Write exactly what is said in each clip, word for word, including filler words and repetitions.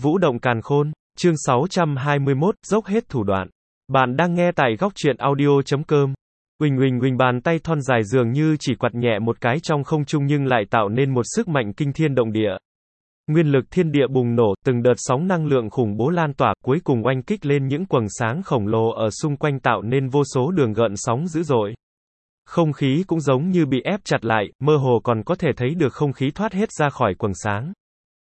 Vũ động càn khôn, chương sáu trăm hai mươi mốt, dốc hết thủ đoạn. Bạn đang nghe tại góc truyện audio chấm com. Uỳnh uỳnh uỳnh, bàn tay thon dài dường như chỉ quạt nhẹ một cái trong không trung nhưng lại tạo nên một sức mạnh kinh thiên động địa. Nguyên lực thiên địa bùng nổ, từng đợt sóng năng lượng khủng bố lan tỏa, cuối cùng oanh kích lên những quầng sáng khổng lồ ở xung quanh tạo nên vô số đường gợn sóng dữ dội. Không khí cũng giống như bị ép chặt lại, mơ hồ còn có thể thấy được không khí thoát hết ra khỏi quầng sáng.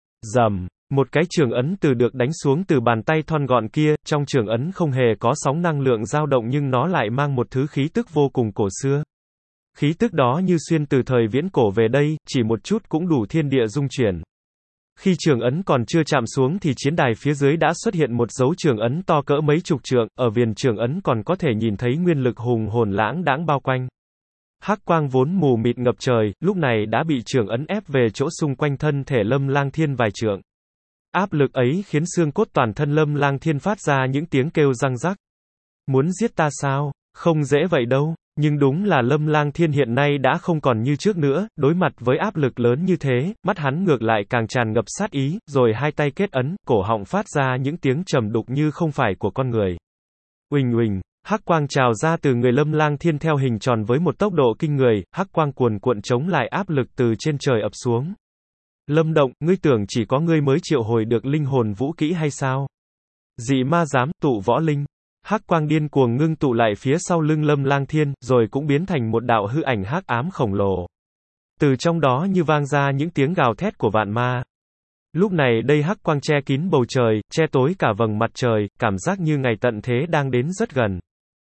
Rầm, một cái trường ấn từ được đánh xuống từ bàn tay thon gọn kia, trong trường ấn không hề có sóng năng lượng dao động nhưng nó lại mang một thứ khí tức vô cùng cổ xưa. Khí tức đó như xuyên từ thời viễn cổ về đây, chỉ một chút cũng đủ thiên địa rung chuyển. Khi trường ấn còn chưa chạm xuống thì chiến đài phía dưới đã xuất hiện một dấu trường ấn to cỡ mấy chục trượng, ở viền trường ấn còn có thể nhìn thấy nguyên lực hùng hồn lãng đãng bao quanh. Hắc quang vốn mù mịt ngập trời, lúc này đã bị trường ấn ép về chỗ xung quanh thân thể Lâm Lang Thiên vài trượng. Áp lực ấy khiến xương cốt toàn thân Lâm Lang Thiên phát ra những tiếng kêu răng rắc. Muốn giết ta sao? Không dễ vậy đâu. Nhưng đúng là Lâm Lang Thiên hiện nay đã không còn như trước nữa, đối mặt với áp lực lớn như thế, mắt hắn ngược lại càng tràn ngập sát ý, rồi hai tay kết ấn, cổ họng phát ra những tiếng trầm đục như không phải của con người. Uỳnh uỳnh. Hắc quang trào ra từ người Lâm Lang Thiên theo hình tròn với một tốc độ kinh người, hắc quang cuồn cuộn chống lại áp lực từ trên trời ập xuống. Lâm Động, ngươi tưởng chỉ có ngươi mới triệu hồi được linh hồn vũ kỹ hay sao? Dị ma dám tụ võ linh. Hắc quang điên cuồng ngưng tụ lại phía sau lưng Lâm Lang Thiên, rồi cũng biến thành một đạo hư ảnh hắc ám khổng lồ. Từ trong đó như vang ra những tiếng gào thét của vạn ma. Lúc này đây hắc quang che kín bầu trời, che tối cả vầng mặt trời, cảm giác như ngày tận thế đang đến rất gần.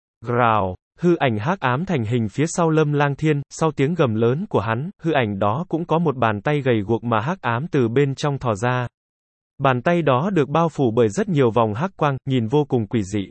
Rào, hư ảnh hắc ám thành hình phía sau Lâm Lang Thiên, sau tiếng gầm lớn của hắn, hư ảnh đó cũng có một bàn tay gầy guộc mà hắc ám từ bên trong thò ra. Bàn tay đó được bao phủ bởi rất nhiều vòng hắc quang, nhìn vô cùng quỷ dị.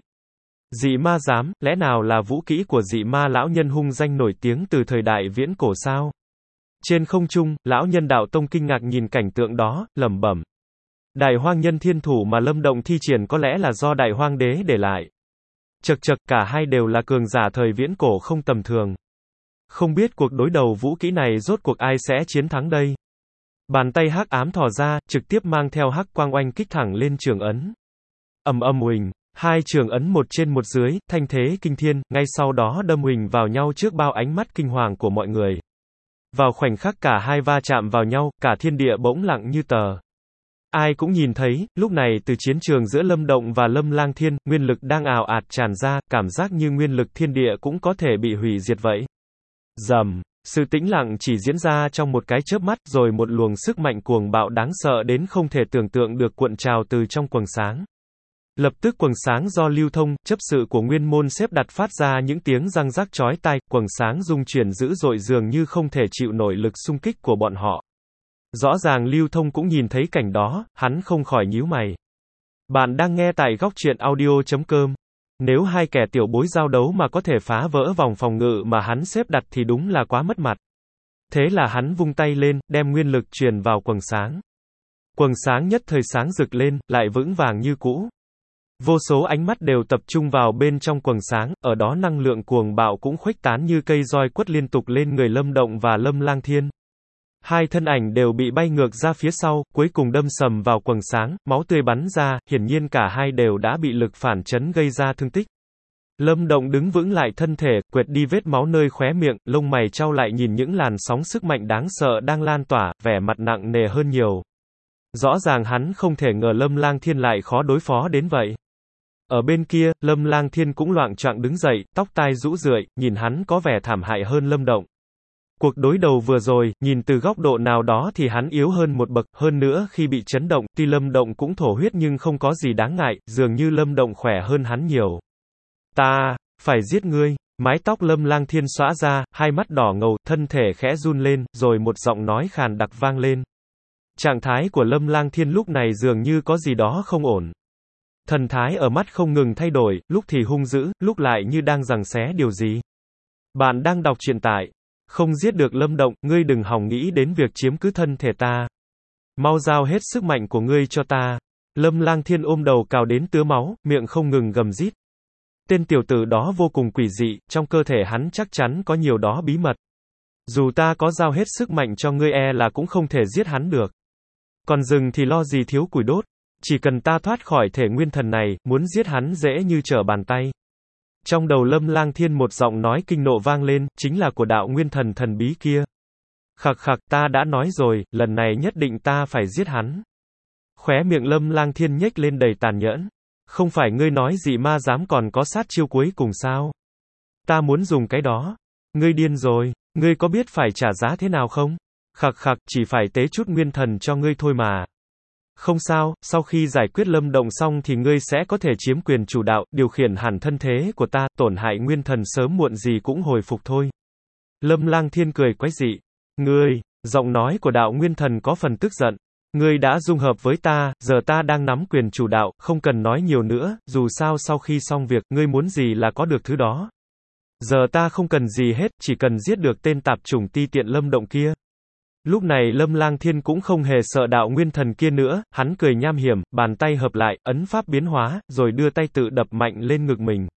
Dị ma giám, lẽ nào là vũ kỹ của dị ma lão nhân hung danh nổi tiếng từ thời đại viễn cổ sao? Trên không trung, lão nhân đạo tông kinh ngạc nhìn cảnh tượng đó, lẩm bẩm. Đại hoang nhân thiên thủ mà Lâm Động thi triển có lẽ là do đại hoang đế để lại. Chậc chậc, cả hai đều là cường giả thời viễn cổ không tầm thường. Không biết cuộc đối đầu vũ kỹ này rốt cuộc ai sẽ chiến thắng đây? Bàn tay hắc ám thò ra, trực tiếp mang theo hắc quang oanh kích thẳng lên trường ấn. Ầm ầm huỳnh, hai trường ấn một trên một dưới, thanh thế kinh thiên, ngay sau đó đâm huỳnh vào nhau trước bao ánh mắt kinh hoàng của mọi người. Vào khoảnh khắc cả hai va chạm vào nhau, cả thiên địa bỗng lặng như tờ. Ai cũng nhìn thấy, lúc này từ chiến trường giữa Lâm Động và Lâm Lang Thiên, nguyên lực đang ào ạt tràn ra, cảm giác như nguyên lực thiên địa cũng có thể bị hủy diệt vậy. Rầm, sự tĩnh lặng chỉ diễn ra trong một cái chớp mắt, rồi một luồng sức mạnh cuồng bạo đáng sợ đến không thể tưởng tượng được cuộn trào từ trong quầng sáng. Lập tức quầng sáng do lưu thông, chấp sự của nguyên môn xếp đặt phát ra những tiếng răng rắc chói tai, quầng sáng rung chuyển dữ dội dường như không thể chịu nổi lực xung kích của bọn họ. Rõ ràng Lưu Thông cũng nhìn thấy cảnh đó, hắn không khỏi nhíu mày. Bạn đang nghe tại góc truyện audio chấm com. Nếu hai kẻ tiểu bối giao đấu mà có thể phá vỡ vòng phòng ngự mà hắn xếp đặt thì đúng là quá mất mặt. Thế là hắn vung tay lên, đem nguyên lực truyền vào quầng sáng. Quầng sáng nhất thời sáng rực lên, lại vững vàng như cũ. Vô số ánh mắt đều tập trung vào bên trong quầng sáng, ở đó năng lượng cuồng bạo cũng khuếch tán như cây roi quất liên tục lên người Lâm Động và Lâm Lang Thiên. Hai thân ảnh đều bị bay ngược ra phía sau, cuối cùng đâm sầm vào quầng sáng, máu tươi bắn ra, hiển nhiên cả hai đều đã bị lực phản chấn gây ra thương tích. Lâm Động đứng vững lại thân thể, quệt đi vết máu nơi khóe miệng, lông mày chau lại nhìn những làn sóng sức mạnh đáng sợ đang lan tỏa, vẻ mặt nặng nề hơn nhiều. Rõ ràng hắn không thể ngờ Lâm Lang Thiên lại khó đối phó đến vậy. Ở bên kia, Lâm Lang Thiên cũng loạng choạng đứng dậy, tóc tai rũ rượi, nhìn hắn có vẻ thảm hại hơn Lâm Động. Cuộc đối đầu vừa rồi, nhìn từ góc độ nào đó thì hắn yếu hơn một bậc, hơn nữa khi bị chấn động, tuy Lâm Động cũng thổ huyết nhưng không có gì đáng ngại, dường như Lâm Động khỏe hơn hắn nhiều. Ta, phải giết ngươi. Mái tóc Lâm Lang Thiên xõa ra, hai mắt đỏ ngầu, thân thể khẽ run lên, rồi một giọng nói khàn đặc vang lên. Trạng thái của Lâm Lang Thiên lúc này dường như có gì đó không ổn. Thần thái ở mắt không ngừng thay đổi, lúc thì hung dữ, lúc lại như đang giằng xé điều gì. Bạn đang đọc truyện tại Không giết được Lâm Động, ngươi đừng hòng nghĩ đến việc chiếm cứ thân thể ta. Mau giao hết sức mạnh của ngươi cho ta. Lâm Lang Thiên ôm đầu cào đến tứa máu, miệng không ngừng gầm rít. Tên tiểu tử đó vô cùng quỷ dị, trong cơ thể hắn chắc chắn có nhiều đó bí mật. Dù ta có giao hết sức mạnh cho ngươi e là cũng không thể giết hắn được. Còn rừng thì lo gì thiếu củi đốt. Chỉ cần ta thoát khỏi thể nguyên thần này, muốn giết hắn dễ như trở bàn tay. Trong đầu Lâm Lang Thiên một giọng nói kinh nộ vang lên, chính là của đạo nguyên thần thần bí kia. Khặc khặc, ta đã nói rồi, lần này nhất định ta phải giết hắn. Khóe miệng Lâm Lang Thiên nhếch lên đầy tàn nhẫn. Không phải ngươi nói dị ma dám còn có sát chiêu cuối cùng sao? Ta muốn dùng cái đó. Ngươi điên rồi, ngươi có biết phải trả giá thế nào không? Khặc khặc, chỉ phải tế chút nguyên thần cho ngươi thôi mà. Không sao, sau khi giải quyết Lâm Động xong thì ngươi sẽ có thể chiếm quyền chủ đạo, điều khiển hẳn thân thế của ta, tổn hại nguyên thần sớm muộn gì cũng hồi phục thôi. Lâm Lang Thiên cười quái dị. Ngươi, giọng nói của đạo nguyên thần có phần tức giận. Ngươi đã dung hợp với ta, giờ ta đang nắm quyền chủ đạo, không cần nói nhiều nữa, dù sao sau khi xong việc, ngươi muốn gì là có được thứ đó. Giờ ta không cần gì hết, chỉ cần giết được tên tạp chủng ti tiện Lâm Động kia. Lúc này Lâm Lang Thiên cũng không hề sợ đạo nguyên thần kia nữa, hắn cười nham hiểm, bàn tay hợp lại, ấn pháp biến hóa, rồi đưa tay tự đập mạnh lên ngực mình.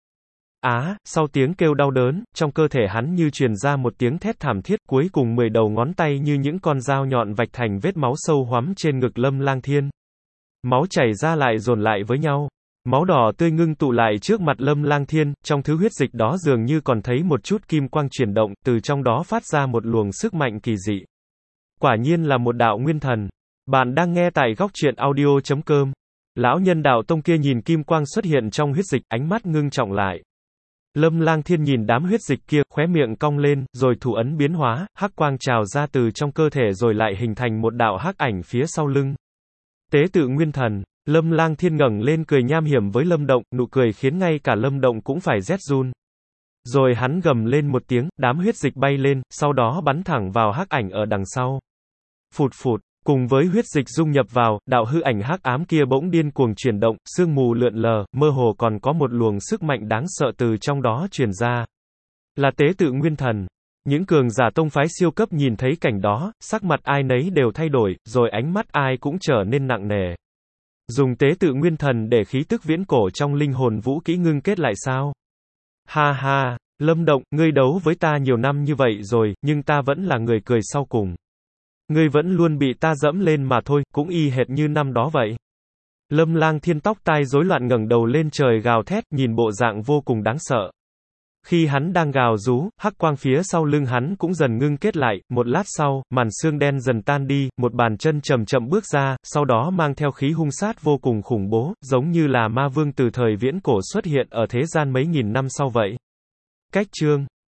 Á, sau tiếng kêu đau đớn, trong cơ thể hắn như truyền ra một tiếng thét thảm thiết, cuối cùng mười đầu ngón tay như những con dao nhọn vạch thành vết máu sâu hoắm trên ngực Lâm Lang Thiên. Máu chảy ra lại dồn lại với nhau. Máu đỏ tươi ngưng tụ lại trước mặt Lâm Lang Thiên, trong thứ huyết dịch đó dường như còn thấy một chút kim quang chuyển động, từ trong đó phát ra một luồng sức mạnh kỳ dị. Quả nhiên là một đạo nguyên thần. Bạn đang nghe tại góc truyện audio chấm com. Lão nhân đạo tông kia nhìn kim quang xuất hiện trong huyết dịch, ánh mắt ngưng trọng lại. Lâm Lang Thiên nhìn đám huyết dịch kia, khóe miệng cong lên, rồi thủ ấn biến hóa, hắc quang trào ra từ trong cơ thể rồi lại hình thành một đạo hắc ảnh phía sau lưng. Tế tự nguyên thần. Lâm Lang Thiên ngẩng lên cười nham hiểm với Lâm Động, nụ cười khiến ngay cả Lâm Động cũng phải rét run. Rồi hắn gầm lên một tiếng, đám huyết dịch bay lên, sau đó bắn thẳng vào hắc ảnh ở đằng sau. Phụt phụt, cùng với huyết dịch dung nhập vào, đạo hư ảnh hắc ám kia bỗng điên cuồng chuyển động, sương mù lượn lờ, mơ hồ còn có một luồng sức mạnh đáng sợ từ trong đó truyền ra. Là tế tự nguyên thần. Những cường giả tông phái siêu cấp nhìn thấy cảnh đó, sắc mặt ai nấy đều thay đổi, rồi ánh mắt ai cũng trở nên nặng nề. Dùng tế tự nguyên thần để khí tức viễn cổ trong linh hồn vũ kỹ ngưng kết lại sao? Ha ha, Lâm Động, ngươi đấu với ta nhiều năm như vậy rồi, nhưng ta vẫn là người cười sau cùng. Ngươi vẫn luôn bị ta dẫm lên mà thôi, cũng y hệt như năm đó vậy. Lâm Lang Thiên tóc tai rối loạn ngẩng đầu lên trời gào thét, nhìn bộ dạng vô cùng đáng sợ. Khi hắn đang gào rú, hắc quang phía sau lưng hắn cũng dần ngưng kết lại, một lát sau, màn xương đen dần tan đi, một bàn chân chậm chậm bước ra, sau đó mang theo khí hung sát vô cùng khủng bố, giống như là ma vương từ thời viễn cổ xuất hiện ở thế gian mấy nghìn năm sau vậy. Cách chương